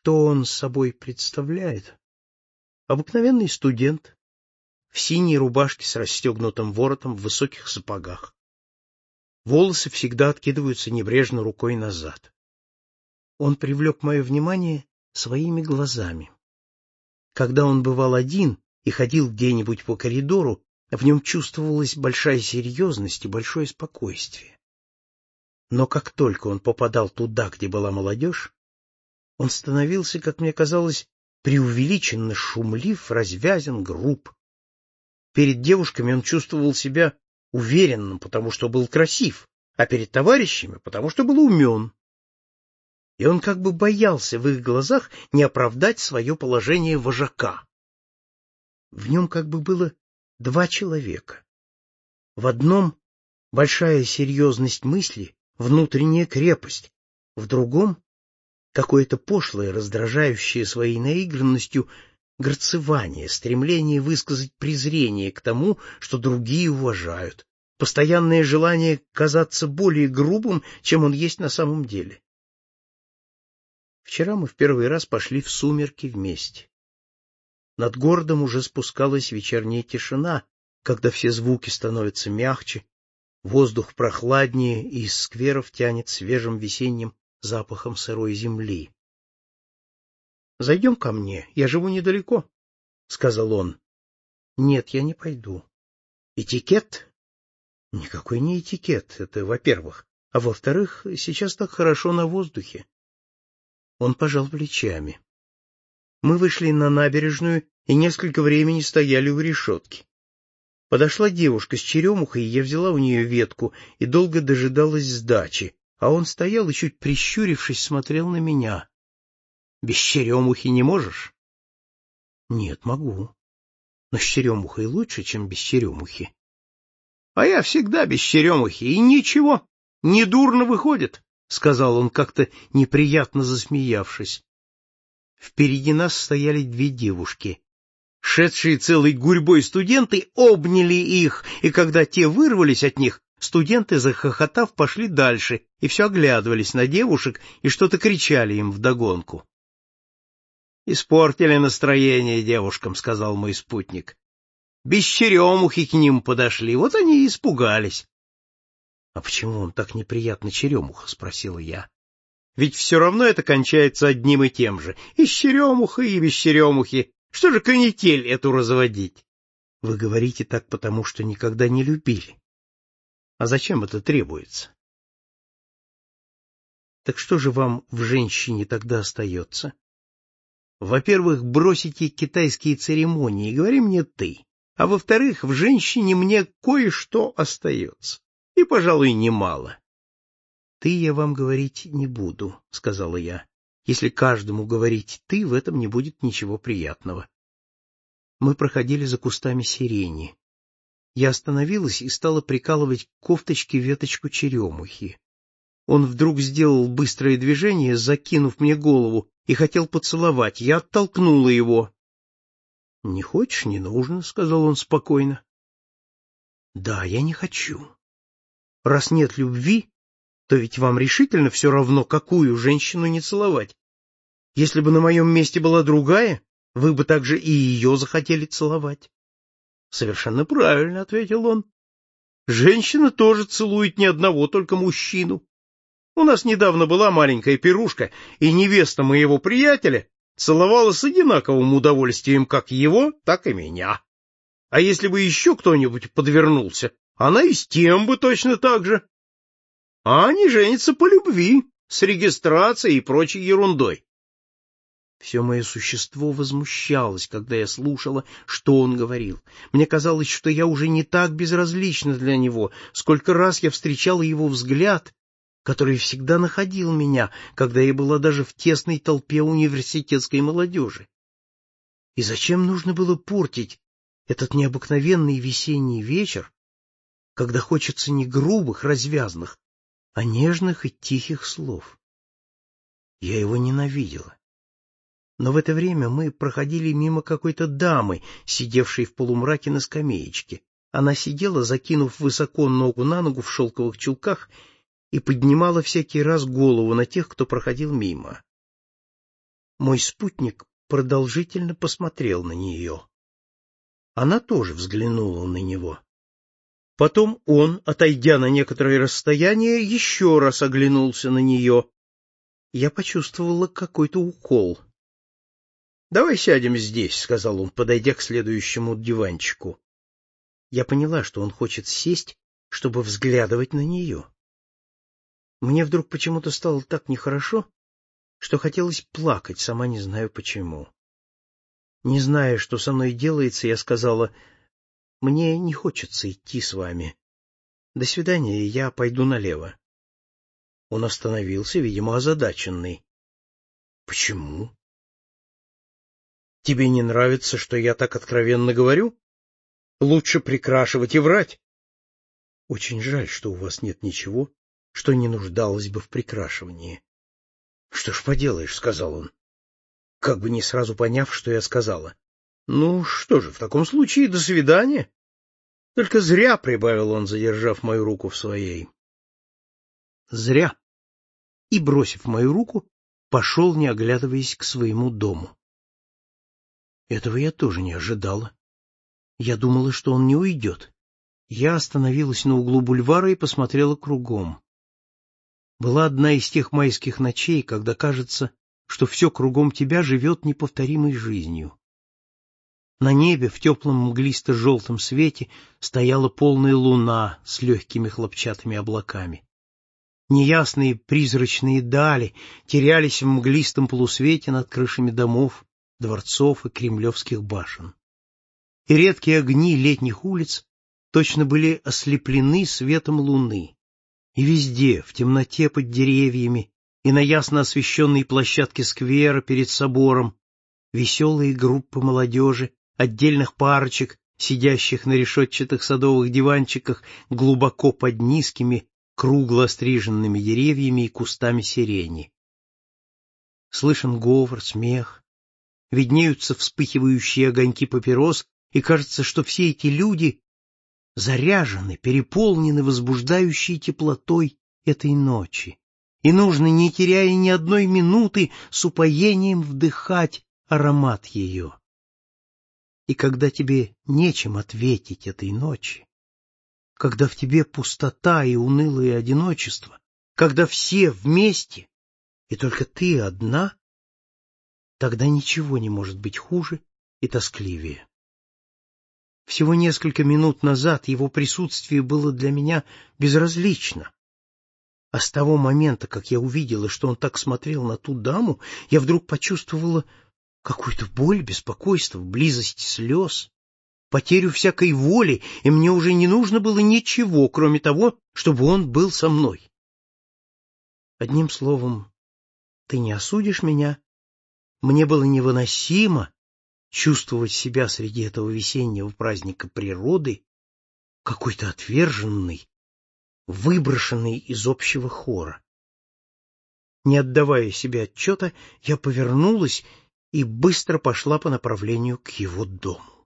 Что он собой представляет? Обыкновенный студент в синей рубашке с расстегнутым воротом, в высоких сапогах. Волосы всегда откидываются небрежно рукой назад. Он привлек мое внимание своими глазами. Когда он бывал один и ходил где-нибудь по коридору, в нем чувствовалась большая серьезность и большое спокойствие. Но как только он попадал туда, где была молодежь, он становился, как мне казалось, преувеличенно шумлив, развязен, груб. Перед девушками он чувствовал себя уверенным, потому что был красив, а перед товарищами, потому что был умен. И он как бы боялся в их глазах не оправдать свое положение вожака. В нем как бы было два человека. В одном большая серьезность мысли, внутренняя крепость, в другом какое-то пошлое, раздражающее своей наигранностью грацевание, стремление высказать презрение к тому, что другие уважают, постоянное желание казаться более грубым, чем он есть на самом деле. Вчера мы в первый раз пошли в сумерки вместе. Над городом уже спускалась вечерняя тишина, когда все звуки становятся мягче, воздух прохладнее, и из скверов тянет свежим весенним запахом сырой земли. — Зайдем ко мне, я живу недалеко, — сказал он. — Нет, я не пойду. — Этикет? — Никакой не этикет, это во-первых. А во-вторых, сейчас так хорошо на воздухе. Он пожал плечами. Мы вышли на набережную и несколько времени стояли у решетки. Подошла девушка с черемухой, и я взяла у нее ветку и долго дожидалась сдачи, а он стоял и, чуть прищурившись, смотрел на меня. — Без черемухи не можешь? — Нет, могу. Но с черемухой лучше, чем без черемухи. — А я всегда без черемухи, и ничего, недурно выходит, — сказал он, как-то неприятно засмеявшись. Впереди нас стояли две девушки. Шедшие целой гурьбой студенты обняли их, и когда те вырвались от них, студенты, захохотав, пошли дальше и все оглядывались на девушек и что-то кричали им вдогонку. — Испортили настроение девушкам, — сказал мой спутник. Без черемухи к ним подошли, вот они и испугались. — А почему вам так неприятно черемуха? — спросила я. — Ведь все равно это кончается одним и тем же. И с черемухой, и без черемухи. Что же канитель эту разводить? — Вы говорите так, потому что никогда не любили. А зачем это требуется? — Так что же вам в женщине тогда остается? — Во-первых, бросите китайские церемонии, говори мне ты. А во-вторых, в женщине мне кое-что остается. И, пожалуй, немало. — Ты я вам говорить не буду, — сказала я. Если каждому говорить «ты», в этом не будет ничего приятного. Мы проходили за кустами сирени. Я остановилась и стала прикалывать к кофточке веточку черемухи. Он вдруг сделал быстрое движение, закинув мне голову, и хотел поцеловать. Я оттолкнула его. — Не хочешь — не нужно, — сказал он спокойно. — Да, я не хочу. Раз нет любви, то ведь вам решительно все равно, какую женщину не целовать. Если бы на моем месте была другая, вы бы также и ее захотели целовать. — Совершенно правильно, — ответил он. — Женщина тоже целует не одного только мужчину. У нас недавно была маленькая пирушка, и невеста моего приятеля целовала с одинаковым удовольствием как его, так и меня. А если бы еще кто-нибудь подвернулся, она и с тем бы точно так же. А они женятся по любви, с регистрацией и прочей ерундой. Все мое существо возмущалось, когда я слушала, что он говорил. Мне казалось, что я уже не так безразлична для него, сколько раз я встречала его взгляд, который всегда находил меня, когда я была даже в тесной толпе университетской молодежи. И зачем нужно было портить этот необыкновенный весенний вечер, когда хочется не грубых, развязных, а нежных и тихих слов? Я его ненавидела. Но в это время мы проходили мимо какой-то дамы, сидевшей в полумраке на скамеечке. Она сидела, закинув высоко ногу на ногу в шелковых чулках, и поднимала всякий раз голову на тех, кто проходил мимо. Мой спутник продолжительно посмотрел на нее. Она тоже взглянула на него. Потом он, отойдя на некоторое расстояние, еще раз оглянулся на нее. Я почувствовала какой-то укол. — Давай сядем здесь, — сказал он, подойдя к следующему диванчику. Я поняла, что он хочет сесть, чтобы взглядывать на нее. Мне вдруг почему-то стало так нехорошо, что хотелось плакать, сама не знаю почему. Не зная, что со мной делается, я сказала: «Мне не хочется идти с вами. До свидания, я пойду налево». Он остановился, видимо, озадаченный. «Почему? Тебе не нравится, что я так откровенно говорю? Лучше прикрашивать и врать». «Очень жаль, что у вас нет ничего, что не нуждалось бы в прикрашивании». «Что ж поделаешь», — сказал он, как бы не сразу поняв, что я сказала. «Ну что же, в таком случае до свидания». «Только зря», — прибавил он, задержав мою руку в своей. «Зря». И, бросив мою руку, пошел, не оглядываясь, к своему дому. Этого я тоже не ожидала. Я думала, что он не уйдет. Я остановилась на углу бульвара и посмотрела кругом. Была одна из тех майских ночей, когда кажется, что все кругом тебя живет неповторимой жизнью. На небе в теплом мглисто-желтом свете стояла полная луна с легкими хлопчатыми облаками. Неясные призрачные дали терялись в мглистом полусвете над крышами домов, дворцов и кремлевских башен. И редкие огни летних улиц точно были ослеплены светом луны. И везде, в темноте под деревьями и на ясно освещенной площадке сквера перед собором, веселые группы молодежи, отдельных парочек, сидящих на решетчатых садовых диванчиках глубоко под низкими, кругло остриженными деревьями и кустами сирени. Слышен говор, смех, виднеются вспыхивающие огоньки папирос, и кажется, что все эти люди заряжены, переполнены возбуждающей теплотой этой ночи, и нужно, не теряя ни одной минуты, с упоением вдыхать аромат ее. И когда тебе нечем ответить этой ночи, когда в тебе пустота и унылое одиночество, когда все вместе, и только ты одна, тогда ничего не может быть хуже и тоскливее. Всего несколько минут назад его присутствие было для меня безразлично. А с того момента, как я увидела, что он так смотрел на ту даму, я вдруг почувствовала какую-то боль, беспокойство, близость слез, потерю всякой воли, и мне уже не нужно было ничего, кроме того, чтобы он был со мной. Одним словом, ты не осудишь меня? Мне было невыносимо чувствовать себя среди этого весеннего праздника природы какой-то отверженный, выброшенный из общего хора. Не отдавая себе отчета, я повернулась и быстро пошла по направлению к его дому.